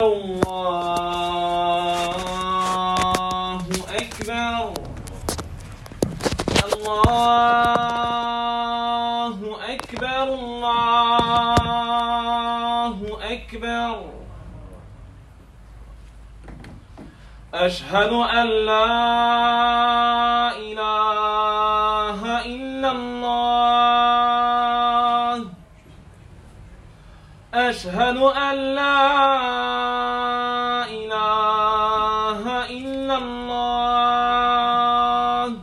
الله أكبر الله أكبر الله أكبر أشهد أن لا إله إلا الله أشهد أن لا إله إلا الله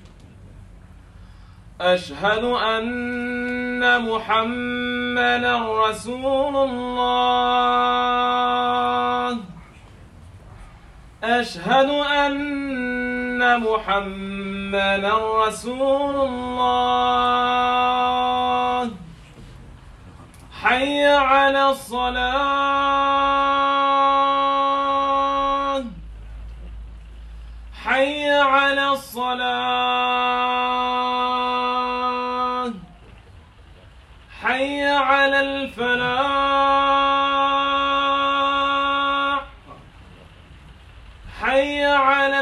أشهد أن محمدا رسول الله أشهد أن محمدا رسول الله حي على الصلاة حي على الصلاة حي على الفلاح حي على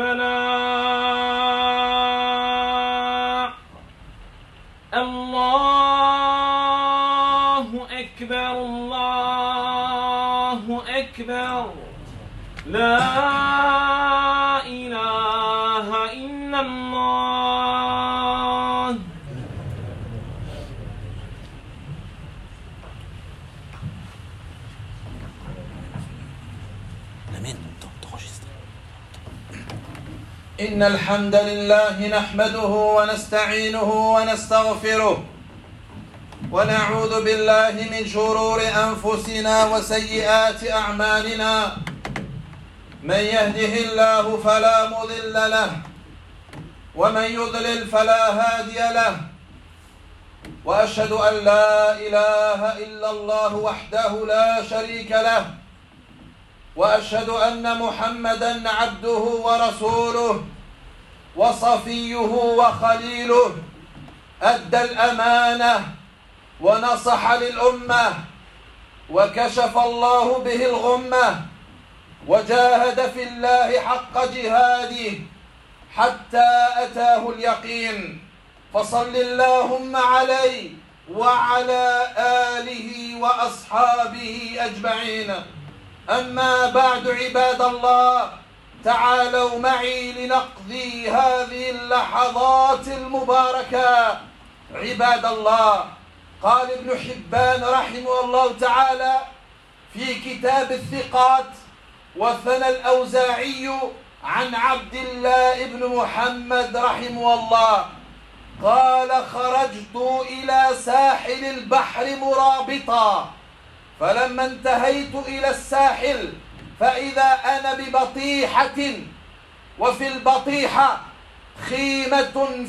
الفلاح الله أكبر الله أكبر لا إله إلا الله إن الحمد لله نحمده ونستعينه ونستغفره ونعوذ بالله من شرور أنفسنا وسيئات أعمالنا من يهده الله فلا مضل له ومن يضلل فلا هادي له وأشهد أن لا إله إلا الله وحده لا شريك له وأشهد أن محمدًا عبده ورسوله وصفيه وخليله أدى الأمانة ونصح للأمة وكشف الله به الغمة وجاهد في الله حق جهاده حتى أتاه اليقين فصل اللهم عليه وعلى آله وأصحابه أجمعين أما بعد عباد الله تعالوا معي لنقضي هذه اللحظات المباركة عباد الله قال ابن حبان رحمه الله تعالى في كتاب الثقات وثنى الأوزاعي عن عبد الله بن محمد رحمه الله قال خرجت إلى ساحل البحر مرابطا فلما انتهيت إلى الساحل فإذا أنا ببطيحة وفي البطيحة خيمة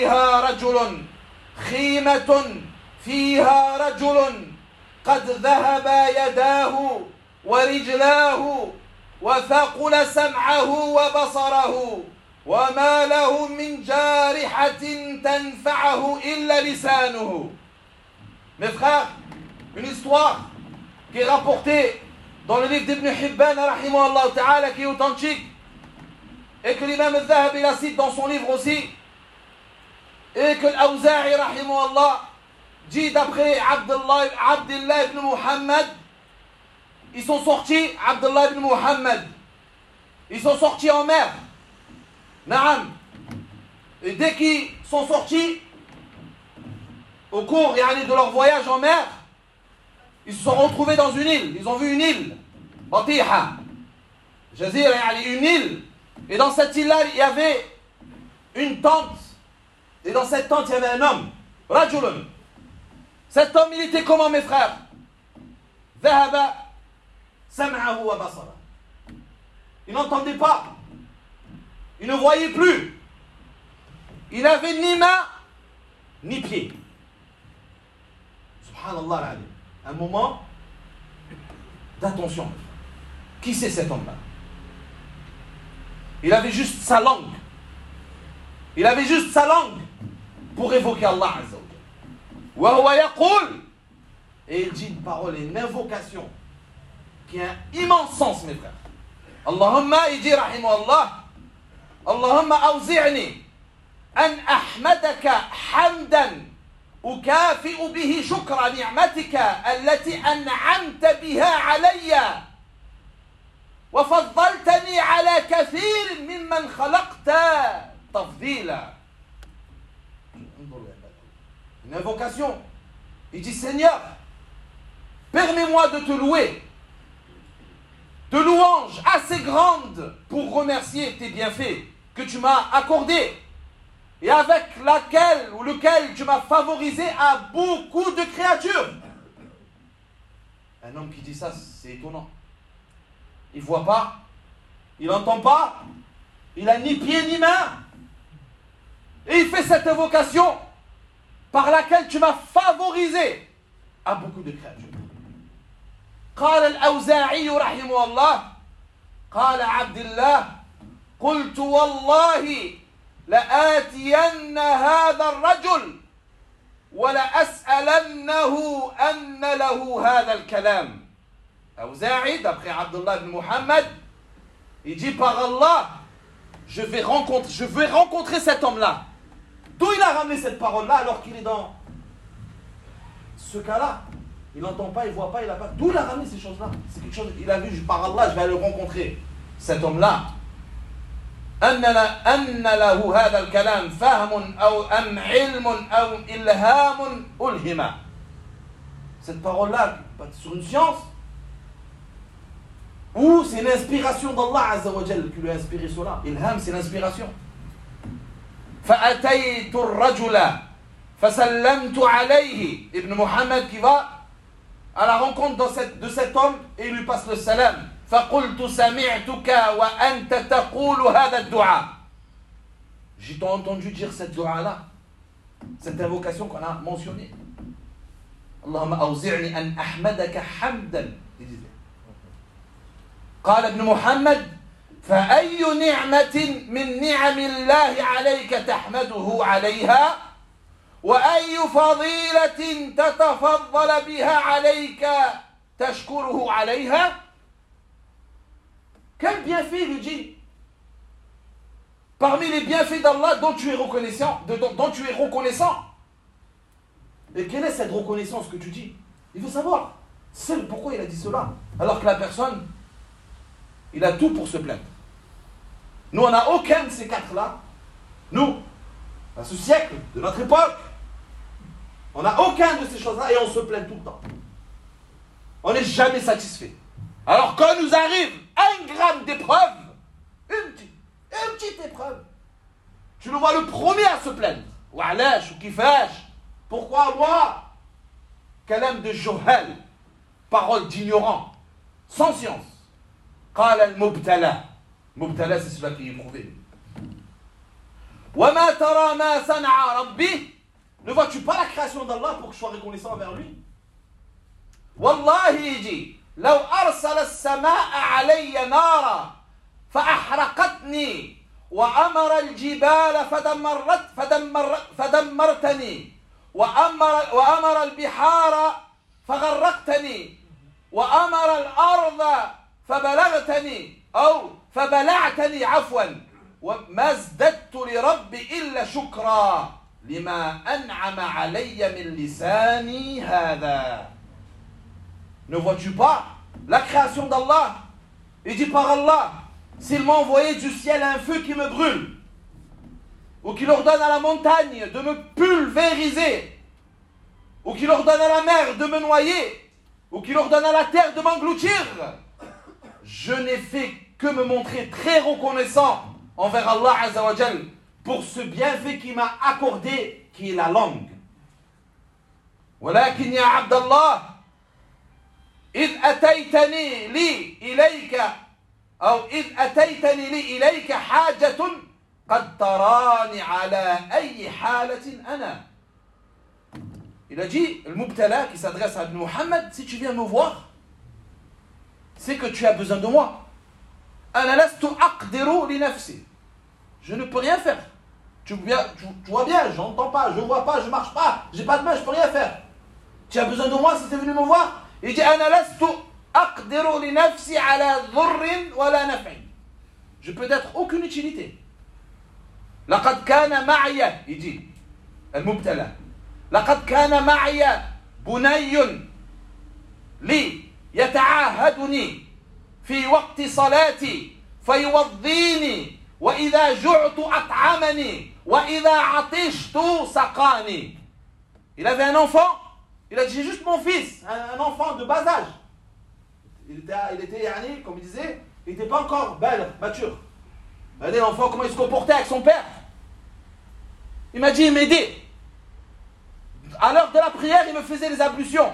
فيها رجل قد ذهب يداه ورجلاه وثقل سمعه وبصره وما له من جارحة تنفعه إلا لسانه. Mes frères, une histoire qui est rapportée dans le livre d'Ibn Hibban rahimahullah ta'ala qui est authentique et que l'imam al-Dhahabi la cite dans son livre aussi et que l'Awza'i rahimahullah dit d'après Abdullah ibn Muhammad, ils sont sortis, Abdullah ibn Muhammad, ils sont sortis en mer. Naam. Et dès qu'ils sont sortis au cours de leur voyage en mer, ils se sont retrouvés dans une île. Ils ont vu une île, Batiha, Jazira, une île. Et dans cette île-là, il y avait une tente. Et dans cette tente, il y avait un homme, Rajulun. Cet homme, il était comment, mes frères? Dhahaba sam'ahu wa basara. Il n'entendait pas. Il ne voyait plus. Il n'avait ni main, ni pied. Subhanallah al-Alim. Un moment d'attention. Qui c'est cet homme-là? Il avait juste sa langue. Il avait juste sa langue pour évoquer Allah Azza wa Jalla. Et il dit une parole, une invocation. qui a un immense sens, mes frères. Allahumma, il dit, rahimahullah, Allahumma awzi'ni an ahmadaka hamdan ukafi'u bihi shukra ni'matika allati an'amta biha alayya wa faddaltani ala kathirin mimman khalaqta tafdila. Une invocation. Il dit, Seigneur, permets-moi de te louer, de louanges assez grandes pour remercier tes bienfaits que tu m'as accordés et avec laquelle ou lequel tu m'as favorisé à beaucoup de créatures. Un homme qui dit ça, c'est étonnant. Il ne voit pas, il n'entend pas, il n'a ni pied ni main. Et il fait cette invocation par laquelle tu m'as favorisé à beaucoup de créatures. قال الأوزاعي رحمه الله قال عبد الله قلت والله لآتين هذا الرجل ولأسألنه أن له هذا الكلام. Awza'i, d'après Abdullah ibn Muhammad, il dit par Allah, je vais rencontrer cet homme-là. D'où il a ramené cette parole-là alors qu'il est dans ce cas-là? Il n'entend pas, il ne voit pas, il n'a pas. D'où il a ramené ces choses-là? C'est quelque chose, il a vu, par Allah, je vais le rencontrer. Cet homme-là. أن له هذا الكلام فهم أو أم علم أو إلهام ألهم. Cette parole-là, sur une science, ou c'est une inspiration d'Allah Azza wa Jal qui lui a inspiré cela. Ilham, c'est l'inspiration. فأتيت الرجل فسلمت عليه. Ibn Muhammad qui va à la rencontre de cet homme et il lui passe le salam. فقلت سمعتك وأنت تقول هذا الدعاء. J'ai entendu dire cette dua-là, cette invocation qu'on a mentionnée. Allahumma awzi'ni an ahmadaka hamdan. قال ابن محمد فأي نعمة من نعم الله عليك تحمده عليها وأي فضيلة تتفضل بها عليك تشكره عليها. Quel bienfait il lui dit? Parmi les bienfaits d'Allah dont tu es reconnaissant, dont tu es reconnaissant. Et quelle est cette reconnaissance que tu dis? Il veut savoir. C'est pourquoi il a dit cela. Alors que la personne, il a tout pour se plaindre. Nous, on n'a aucun de ces quatre-là. Nous, à ce siècle, de notre époque, on n'a aucun de ces choses-là et on se plaint tout le temps. On n'est jamais satisfait. Alors quand nous arrive un gramme d'épreuve, une petite épreuve, tu le vois le premier à se plaindre. Wa'alash ou kifash. Pourquoi moi? Kalam de Johal, parole d'ignorant, sans science. قال المبتلى. مبتلى, c'est celui qui est éprouvé. وما ترى ما صنع ربي. Ne vois-tu pas la création d'Allah pour que je sois reconnaissant envers lui? والله يجي لو أرسل السماء علي نارا فأحرقتني وأمر الجبال فدمرتني وأمر البحار فغرقتني وأمر الأرض فبلغتني أو فبلعتني عفوا وما ازددت لربي إلا شكرا لما أنعم علي من لساني هذا. Ne vois-tu pas la création d'Allah? Il dit par Allah, s'il m'a envoyé du ciel un feu qui me brûle, ou qu'il ordonne à la montagne de me pulvériser, ou qu'il ordonne à la mer de me noyer, ou qu'il ordonne à la terre de m'engloutir, je n'ai fait que me montrer très reconnaissant envers Allah Azza wa Jal pour ce bienfait qu'il m'a accordé, qui est la langue. ولكن يا عبد الله إذ أتيتني لي إليك حاجة قد تراني على أي حالة أنا. Il a dit, le Mubtala qui s'adresse à Ibn Muhammad, si tu viens me voir, c'est que tu as besoin de moi. أنا لست أقدر لنفسي. Je ne peux rien faire. Tu vois bien, je n'entends pas, je ne vois pas, je ne marche pas, j'ai pas de main, je ne peux rien faire. Tu as besoin de moi si tu es venu me voir? Il dit أنا لست أقدر لنفسي على ضر ولا نفع. Je peux être aucune utilité. لقد كان معي يجي المبتلى لقد كان معي بني لي يتعاهدني في وقت صلاتي فيوضيني وإذا جعت أطعمني وإذا عطشت سقاني. Il avait un enfant, il a dit j'ai juste mon fils, un enfant de bas âge. Il était comme il disait, il n'était pas encore mature. Regardez l'enfant comment il se comportait avec son père. Il m'a dit il m'aidait. À l'heure de la prière, il me faisait les ablutions.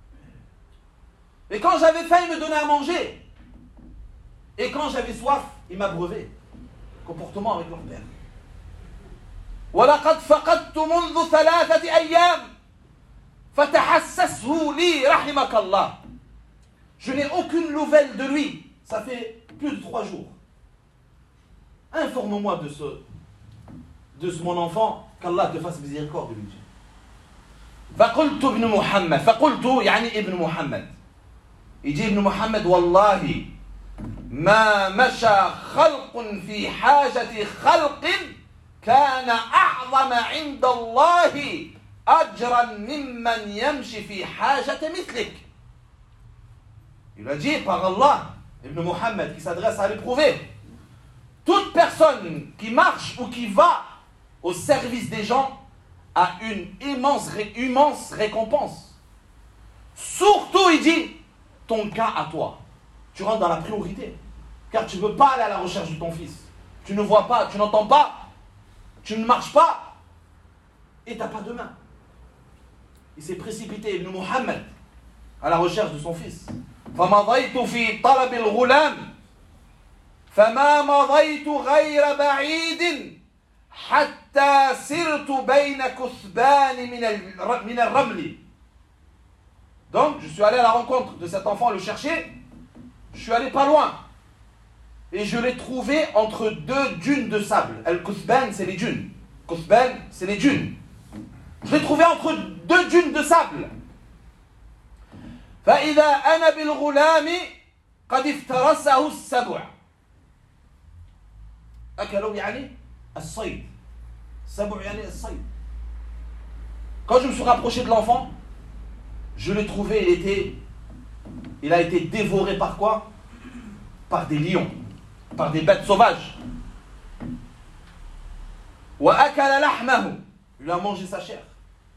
Et quand j'avais faim, il me donnait à manger. Et quand j'avais soif, il m'abreuvait. Comportement avec leur père. وَلَقَدْ فَقَدْتُ مُنْذُ 3 أيام فَتَحَسَّسْهُ لِي رَحِمَكَ اللَّهِ. Je n'ai aucune nouvelle de lui. Ça fait plus de 3 jours. Informe-moi de mon enfant, qu'Allah te fasse miséricorde de lui. فقلت ابن محمد فقلت يعني ابن محمد يجي ابن محمد والله ما مشى خلق في حاجة خلق كان أعظم عند الله أجرا ممن يمشي في حاجة مثلك. Il a dit par Allah, Ibn Muhammad qui s'adresse à l'éprouvé, toute personne qui marche ou qui va au service des gens a une immense récompense. Surtout, il dit, ton cas à toi. Tu rentres dans la priorité. Car tu ne veux pas aller à la recherche de ton fils. Tu ne vois pas, tu n'entends pas, tu ne marches pas, et tu n'as pas de main. Il s'est précipité, Ibn Muhammad, à la recherche de son fils. فمضيت في طلب الغلام فما مضيت غير بعيد حتى سرت بين كثبان من الرمل. Donc je suis allé à la rencontre de cet enfant, le chercher. Je suis allé pas loin et je l'ai trouvé entre 2 dunes de sable. Al-Kuthban, c'est les dunes. Kuthban, c'est les dunes. Je l'ai trouvé entre 2 dunes de sable. فإذا أنا بالغلام قد افترسه السبع. أكلوا يعني الصيد. السبع يعني الصيد. Quand je me suis rapproché de l'enfant, je l'ai trouvé, il a été dévoré par quoi? Par des lions, par des bêtes sauvages. وأكل لحمه. Il a mangé sa chair.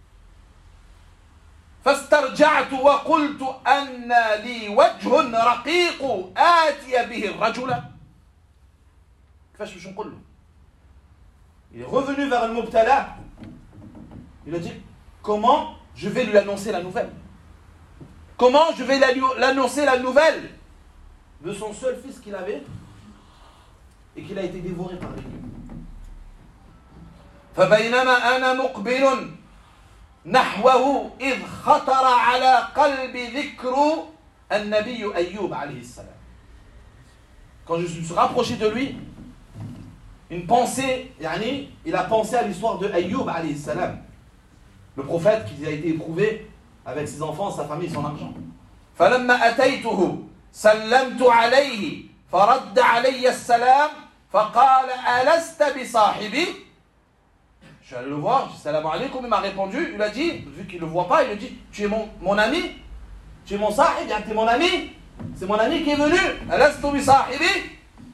فاسترجعت وقلت أن لي وجه رقيق آتي به الرجل. كيفاش باش نقول له؟ Il est revenu vers le Mubtala. Il a dit comment je vais lui annoncer la nouvelle? Comment je vais l'annoncer la nouvelle de son seul fils qu'il avait et qu'il a été dévoré par les lions. فبينما أنا مقبل نحوه إذ خطر على قلب ذكر النبي أيوب عليه السلام. Quand je me suis rapproché de lui, une pensée, il a pensé à l'histoire de Ayyub alayhi salam, le prophète qui a été éprouvé avec ses enfants, sa famille, son argent. فلما أتيته سلمت عليه فرد علي السلام فقال ألست بصاحبي. Je suis allé le voir, je dis salam alaykoum, il m'a répondu, il a dit, vu qu'il ne le voit pas, il a dit, tu es mon ami, tu es mon sahib, tu es mon ami, c'est mon ami qui est venu. Alastu bi sahibi?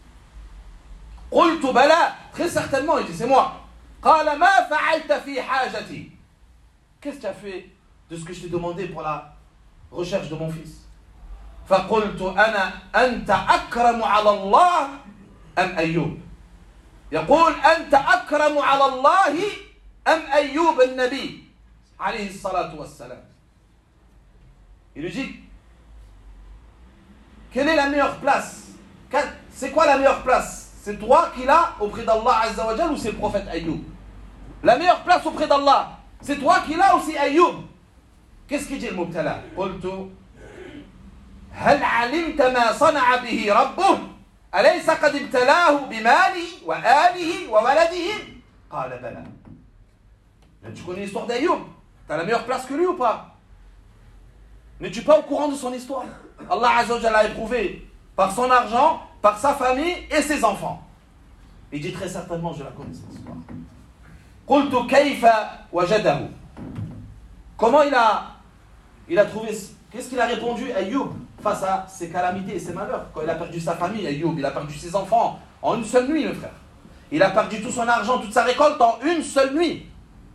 Qultu bala, très certainement, il dit, c'est moi. Qala ma fa'alta fi hajati. Qu'est-ce que tu as fait de ce que je t'ai demandé pour la recherche de mon fils? فقلت أنا أنت أكرم على الله أم أيوب. يقول أنت أكرم على الله أم أيوب النبي عليه الصلاة والسلام. Il lui dit quelle est la meilleure place? C'est quoi la meilleure place? C'est toi qui l'as auprès d'Allah Azza wa Jal ou c'est le prophète Ayyub? La meilleure place auprès d'Allah, c'est toi qui l'as ou c'est Ayyub? Qu'est-ce qu'il dit le Mubtala? قلت هل علمت ما صنع به ربه أليس قد ابتلاه بماله وآله وولده؟ قال بلى. Tu connais l'histoire d'Ayoub? Tu as la meilleure place que lui ou pas? N'es-tu pas au courant de son histoire? Allah Azza wa Jalla l'a éprouvé par son argent, par sa famille et ses enfants. Il dit très certainement, je la connais cette histoire. Qultu kayfa wajadahu. Comment il a trouvé, qu'est-ce qu'il a répondu Ayoub face à ses calamités et ses malheurs? Quand il a perdu sa famille, Ayoub, il a perdu ses enfants en une seule nuit, le frère. Il a perdu tout son argent, toute sa récolte en une seule nuit.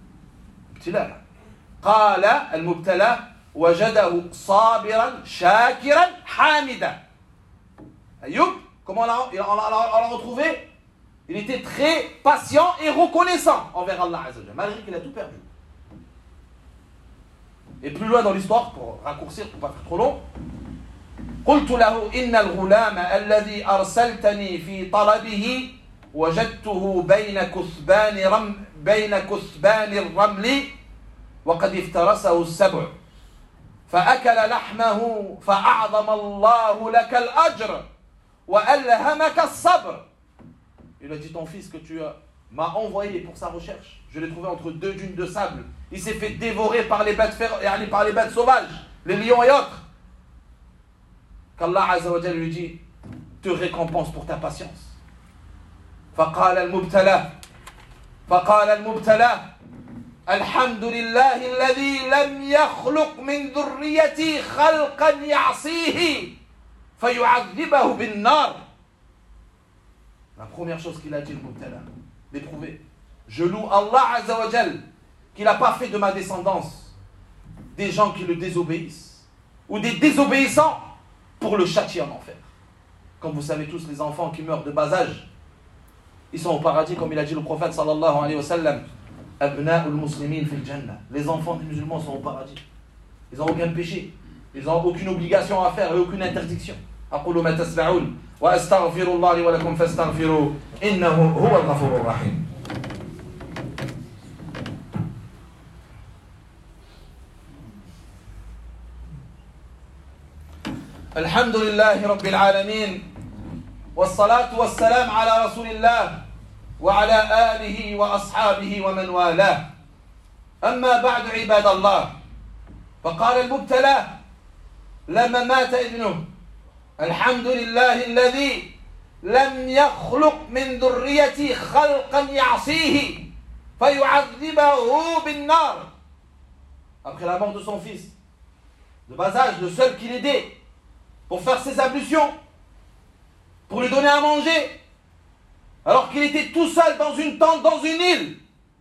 Qala al-mubtala wajadahu sabiran shakiran hamida. Ayoub, comment on l'a retrouvé? Il était très patient et reconnaissant envers Allah Azza wa Jalla, malgré qu'il a tout perdu. Et plus loin dans l'histoire, pour raccourcir, pour ne pas faire trop long, قلت له إن الغلام الذي أرسلتني في طلبه وجدته بين كثبان الرمل وقد افترسه السبع فأكل لحمه فأعظم الله لك الأجر وألهمك الصبر. Il a dit, ton fils que tu m'as envoyé pour sa recherche, je l'ai trouvé entre deux dunes de sable. Il s'est fait dévorer par les bêtes sauvages, les lions et autres. Qu'Allah Azza wa Jalla lui dit, te récompense pour ta patience. فقال المبتلى الحمد لله الذي لم يخلق من ذريتي خلقا يعصيه فيعذبه بالنار. La première chose qu'il a dit, le Mubtala, l'éprouvé. Je loue Allah Azza wa Jal qu'il n'a pas fait de ma descendance des gens qui le désobéissent ou des désobéissants pour le châtier en enfer. Comme vous savez tous, les enfants qui meurent de bas âge, ils sont au paradis, comme il a dit le prophète sallallahu alayhi wa sallam. Abna'ul muslimin fil jannah. Les enfants des musulmans sont au paradis. Ils n'ont aucun péché. Ils n'ont aucune obligation à faire et aucune interdiction. أقول ما تسمعون وأستغفر الله لي ولكم فاستغفروه إنه هو الغفور الرحيم. الحمد لله رب العالمين والصلاة والسلام على رسول الله وعلى آله وأصحابه ومن والاه. أما بعد عباد الله، فقال المبتلى لما مات ابنه الحمد لله الذي لم يخلق من ذريتي خلقا يعصيه فيعذبه بالنار. Après la mort de son fils, de bas âge, le seul qu'il aidait pour faire ses ablutions, pour lui donner à manger, alors qu'il était tout seul dans une tente, dans une île,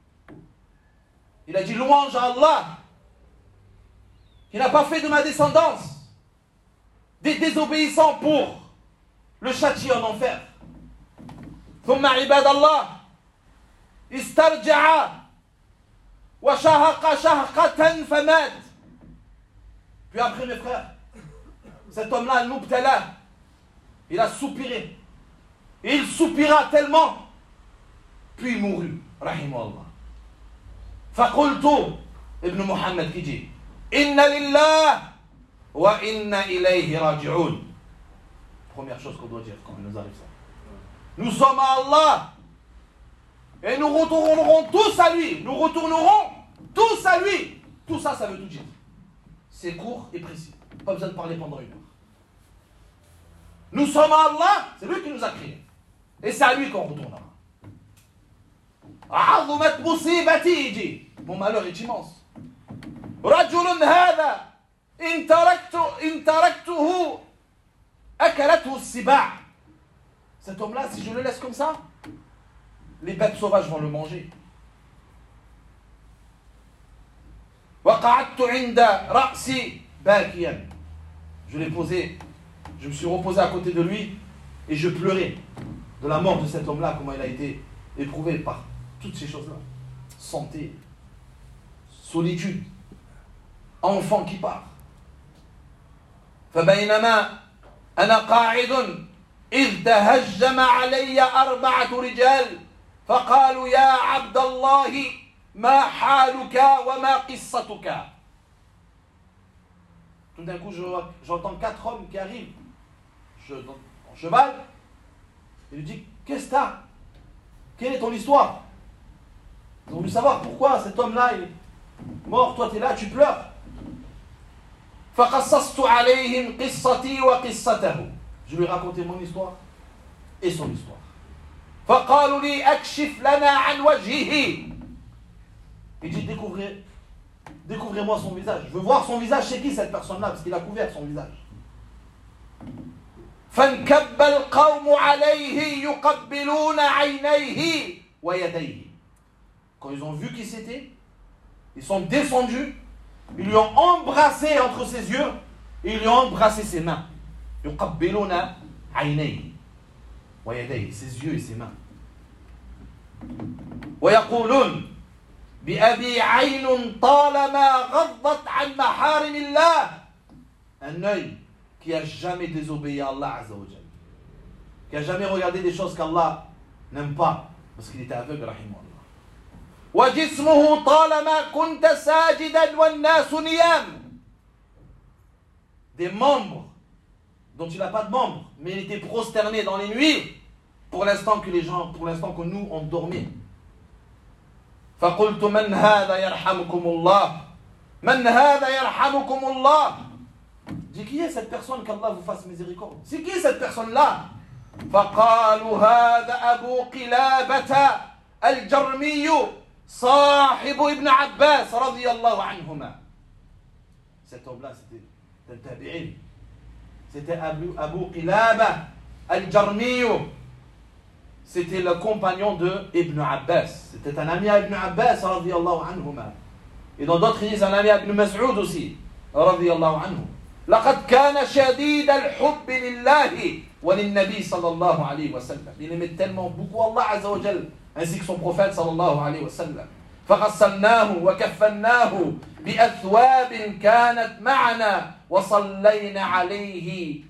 il a dit louange à Allah qui n'a pas fait de ma descendance des désobéissants pour le châtier en enfer. ثم عباد الله استرجع وشهق شهقة فمات. Puis après mes frères, cet homme-là, Al-Mubtala, il a soupiré. Et il soupira tellement, puis il mourut. Rahimahullah. فقلت ابن محمد qui dit إن لله وإنا إليه راجعون. Première chose qu'on doit dire quand il nous arrive ça. Nous sommes à Allah et nous retournerons tous à lui. Nous retournerons tous à lui. Tout ça, ça veut tout dire. C'est court et précis. Pas besoin de parler pendant une heure. Nous sommes à Allah, c'est lui qui nous a créés. Et c'est à lui qu'on retournera. عظمت مصيبتي dit. Mon malheur est immense. رجل هذا إن تركته أكلته السباع. Cet homme-là, si je le laisse comme ça, les bêtes sauvages vont le manger. وقعدت عند رأسي باكيا. Je l'ai posé, je me suis reposé à côté de lui et je pleurais de la mort de cet homme-là, comment il a été éprouvé par toutes ces choses-là. Santé, solitude, enfant qui part. فبينما أنا قاعد إذ تهجم علي 4 رجال فقالوا يا عبد الله ما حالك وما قصتك. Tout d'un coup, j'entends 4 hommes qui arrivent en cheval. Il lui dit, qu'est-ce que t'as? Quelle est ton histoire? Ils ont voulu savoir pourquoi cet homme-là est mort, toi tu es là, tu pleures. فقصصت عليهم قصتي وقصته. Je lui ai raconté mon histoire et son histoire. فقالوا لي أكشف لنا عن وجهه. Il dit découvrez-moi son visage. Je veux voir son visage. C'est qui cette personne-là? Parce qu'il a couvert son visage. فانكب القوم عليه يقبلون عينيه ويديه. Quand ils ont vu qui c'était, ils sont descendus, ils lui ont embrassé entre ses yeux et ils lui ont embrassé ses mains. يقبلون عينيه ويديه, ses yeux et ses mains. ويقولون بأبي عين طالما غضت عن محارم الله. Un œil qui n'a jamais désobéi à Allah Azza wa Jal, qui n'a jamais regardé des choses qu'Allah n'aime pas, parce qu'il était aveugle, rahimahullah. وجسمه طالما كنت ساجدا والناس نيام. Des membres dont il n'a pas de membres, mais il était prosterné dans les nuits pour l'instant que nous on dormait. فقلت من هذا يرحمكم الله من هذا يرحمكم الله. Dis qui est cette personne, qu'Allah vous fasse miséricorde? C'est qui cette personne-là? فقالوا هذا أبو قلابة الجرمي صاحب ابن عباس رضي الله عنهما. Cet homme-là c'était un tabi'in. C'était Abu Qilaba al-Jarmi. C'était le compagnon de Ibn Abbas. C'était un ami à Ibn Abbas radiyallahu anhuma. Et dans d'autres disent un ami à Ibn Mas'ud aussi radiyallahu anhu. لقد كان شديد الحب لله وللنبي صلى الله عليه وسلم. Il aimait tellement beaucoup Allah Azza wa Jal ainsi que son prophète صلى الله عليه وسلم. فغسلناه وكفناه بأثواب كانت معنا وصلينا عليه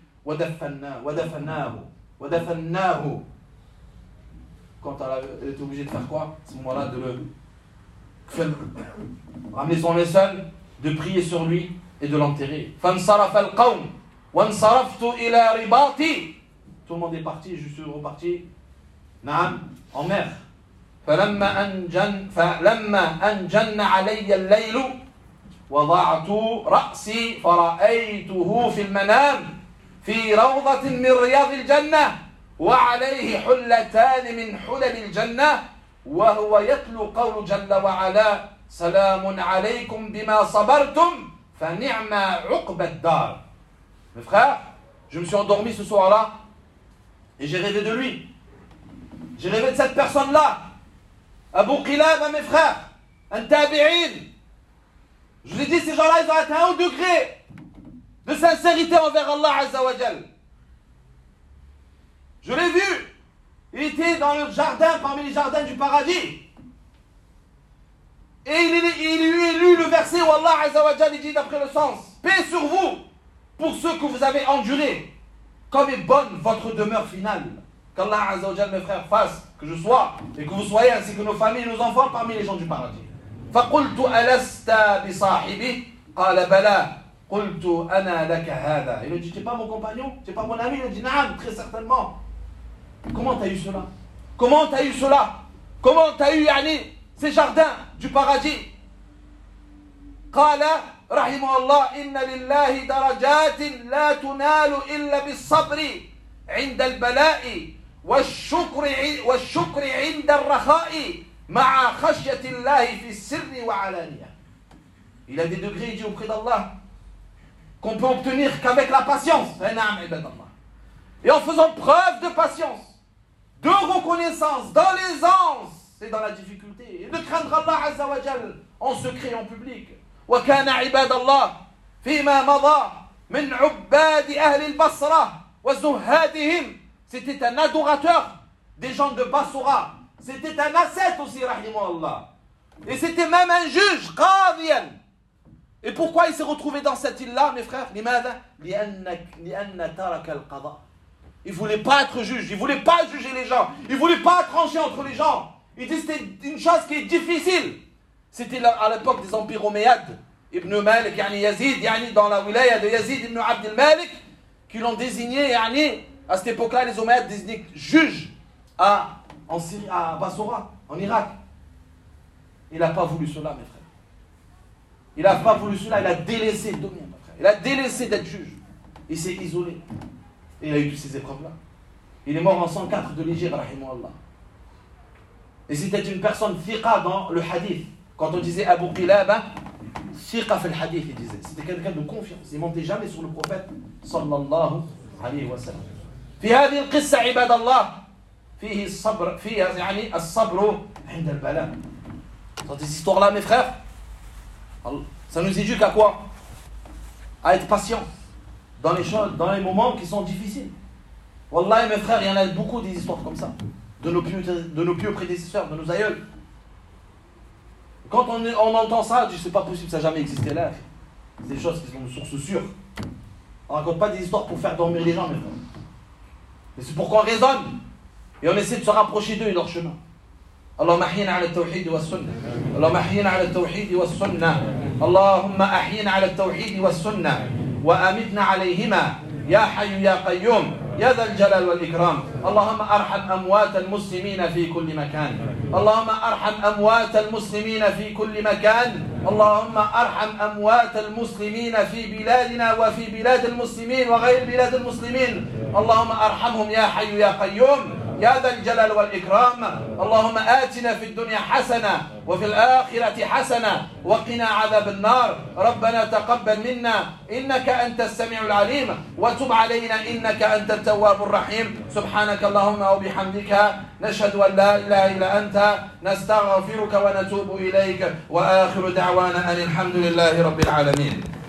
ودفناه. Quand elle était obligée de faire quoi? À ce moment-là, de le ramener son linceul, de prier sur lui et de l'enterrer. فانصرف القوم وانصرفت إلى رباطي. Tout le monde est parti, je suis reparti en mer. فلما أن جن علي الليل وضعت رأسي فرأيته في المنام في روضة من رياض الجنة وعليه حلتان من حلل الجنة وهو يتلو قول جل وعلا سلام عليكم بما صبرتم فنعم عقبى الدار. Mes frères, je me suis endormi ce soir-là et j'ai rêvé de lui. J'ai rêvé de cette personne-là, Abu Qilaba, mes frères, un tabi'in. Je vous ai dit, ces gens-là, ils ont atteint un haut degré de sincérité envers Allah Azza wa Jal. Je l'ai vu. Il était dans le jardin, parmi les jardins du paradis. Et il lui a lu le verset où Allah Azza wa Jal dit d'après le sens: paix sur vous pour ceux que vous avez endurés. Comme est bonne votre demeure finale. Qu'Allah Azza wa Jal, mes frères, fasse que je sois et que vous soyez ainsi que nos familles et nos enfants parmi les gens du paradis. فقلت ألست بصاحبي قال بلى قلت أنا لك هذا. Il lui dit: tu n'es pas mon compagnon, tu n'es pas mon ami? Il lui dit: naam, très certainement. Comment tu as eu cela? Comment tu as eu cela? Comment tu as eu ces jardins du paradis? قال رحمه الله: إن لله درجات لا تنال إلا بالصبر عند البلاء والشكر عند الرخاء مع خشية الله في السر وعلانية. Il a des degrés, il dit, auprès d'Allah qu'on peut obtenir qu'avec la patience, et en faisant preuve de patience, de reconnaissance dans l'aisance et dans la difficulté, et de craindre Allah Azza wa Jal en secret et en public. وكان عباد الله فيما مضى من عباد أهل البصرة وزهادهم. C'était un adorateur des gens de Basra. C'était un ascète aussi, rahimahullah. Et c'était même un juge, qadiyan. Et pourquoi il s'est retrouvé dans cette île-là, mes frères? Il ne voulait pas être juge, il ne voulait pas juger les gens, il ne voulait pas trancher entre les gens. Il dit que c'était une chose qui est difficile. C'était à l'époque des empires omeyyades. Ibn Malik, Yazid, dans la wilaya de Yazid ibn Abd al-Malik, qui l'ont désigné, à cette époque-là, les omeyyades désignaient juge en Syrie, à Basra, en Irak. Il n'a pas voulu cela, mes frères. Il n'a pas voulu cela, il a délaissé le domaine, mes frères. Il a délaissé d'être juge. Il s'est isolé. Et il a eu toutes ces épreuves-là. Il est mort en 104 de l'Hégire, rahimahullah. Et c'était une personne thiqa dans le hadith. Quand on disait Abu Qilaba, thiqa fil hadith, il disait. C'était quelqu'un de confiance. Il ne mentait jamais sur le prophète, sallallahu alayhi wa sallam. في هذه القصة عباد الله فيه الصبر فيها يعني الصبر عند البلاء. Dans ces histoires-là, mes frères, ça nous éduque à quoi? À être patient dans les choses, dans les moments qui sont difficiles. Wallah, mes frères, il y en a beaucoup des histoires comme ça, de nos pieux prédécesseurs, de nos aïeuls. Quand on entend ça, on dit c'est pas possible, ça n'a jamais existé là. C'est des choses qui sont de source sûre. On ne raconte pas des histoires pour faire dormir les gens, mes frères. Mais c'est pour qu'on raisonne et on essaie de se rapprocher d'eux et de leur chemin. اللهم احينا على التوحيد والسنة اللهم احينا على التوحيد والسنة اللهم احينا على التوحيد والسنة وأمتنا عليهما يا حي يا قيوم يا ذا الجلال والإكرام اللهم أرحم أموات المسلمين في كل مكان اللهم أرحم أموات المسلمين في كل مكان اللهم أرحم أموات المسلمين في بلادنا وفي بلاد المسلمين وغير بلاد المسلمين اللهم أرحمهم يا حي يا قيوم يا ذا الجلال والإكرام اللهم آتنا في الدنيا حسنة وفي الآخرة حسنة وقنا عذاب النار ربنا تقبل منا إنك أنت السميع العليم وتب علينا إنك أنت التواب الرحيم سبحانك اللهم وبحمدك نشهد أن لا إله إلا أنت نستغفرك ونتوب إليك وآخر دعوانا أن الحمد لله رب العالمين.